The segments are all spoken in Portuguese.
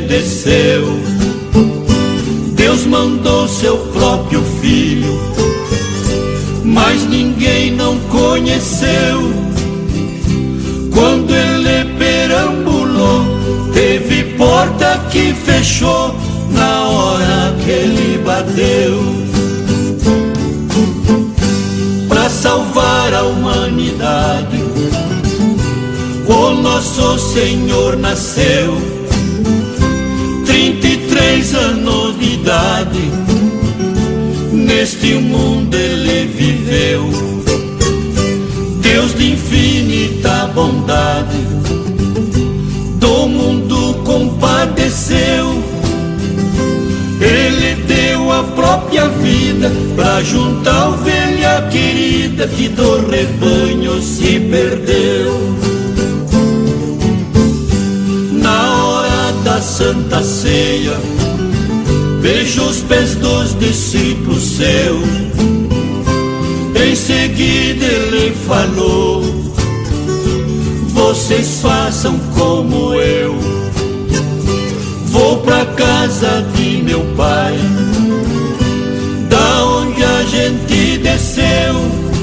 desceu. Deus mandou seu próprio filho, mas ninguém não conheceu. Quando ele perambulou, teve porta que fechou na hora que ele bateu. Para salvar a humanidade, o nosso Senhor nasceu. 33 anos de idade, neste mundo ele viveu. Deus de infinita bondade, do mundo compadeceu. Ele deu a própria vida pra juntar a ovelha querida que do rebanho se perdeu. Na hora da Santa Ceia, vejo os pés dos discípulos seus. Em seguida ele falou: vocês façam como eu. Vou pra casa de meu pai, da onde a gente desceu.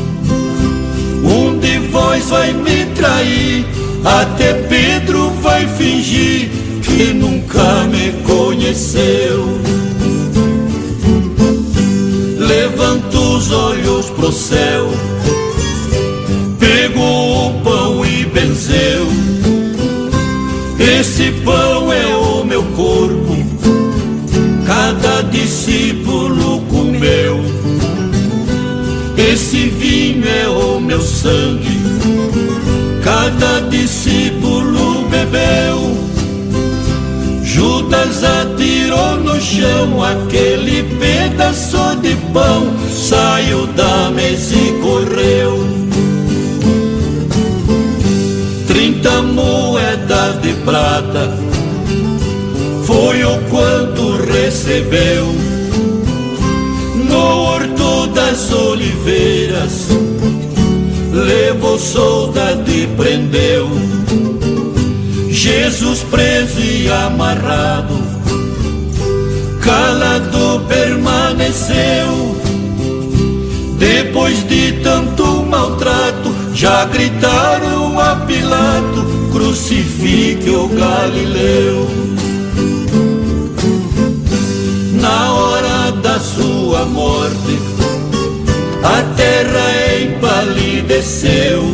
Um de vós vai me trair, até Pedro vai fingir que nunca me conheceu. Levanta os olhos pro céu, pegou o pão e benzeu. Esse pão é o meu corpo, cada discípulo comeu. Esse vinho é o meu sangue, cada discípulo bebeu. Judas atirou no chão aquele pedaço de pão, saiu da mesa e correu. 30 moedas de prata foi o quanto recebeu. No horto das oliveiras levou soldado e prendeu. Jesus preso e amarrado, calado permaneceu. Depois de tanto maltrato, já gritaram a Pilato: crucifique o Galileu. Na hora da sua morte, a terra empalideceu.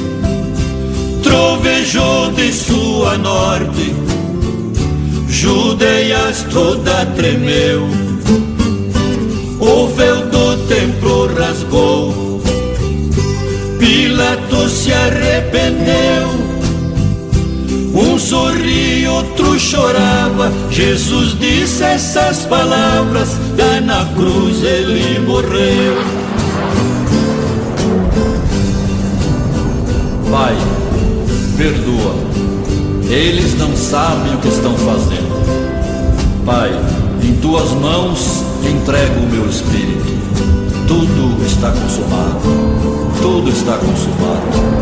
Trovejou de sua norte, Judeias toda tremeu. O véu do templo rasgou, Pilatos se arrependeu. Um sorria, outro chorava. Jesus disse essas palavras, e na cruz ele morreu. Pai, perdoa, eles não sabem o que estão fazendo. Pai, em tuas mãos entrego o meu espírito. Tudo está consumado, tudo está consumado.